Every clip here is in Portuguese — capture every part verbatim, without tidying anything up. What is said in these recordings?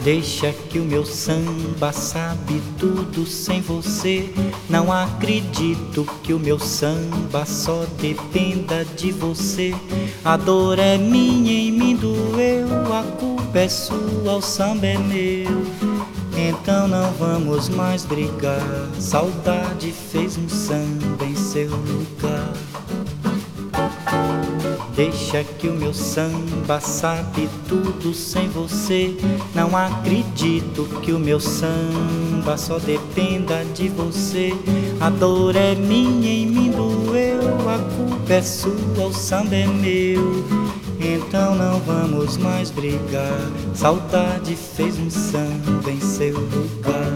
Deixa que o meu samba sabe tudo sem você. Não acredito que o meu samba só dependa de você. A dor é minha, em mim doeu, a culpa é sua, o samba é meu. Então não vamos mais brigar, saudade fez um samba em seu lugar. Deixa que o meu samba sabe tudo sem você. Não acredito que o meu samba só dependa de você. A dor é minha, em mim doeu, a culpa é sua, o samba é meu. Então não vamos mais brigar, saudade fez um samba em seu lugar.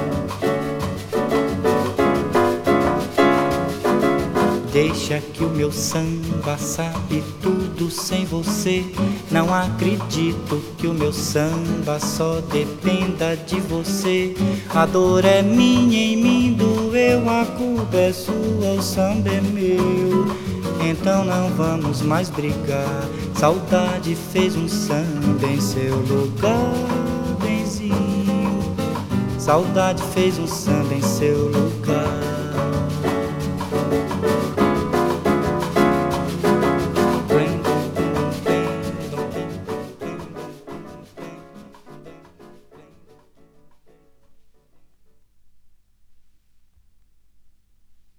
Deixa que o meu samba sabe tudo sem você. Não acredito que o meu samba só dependa de você. A dor é minha, em mim doeu, a culpa é sua, o samba é meu. Então não vamos mais brigar, saudade fez um samba em seu lugar, benzinho. Saudade fez um samba em seu lugar.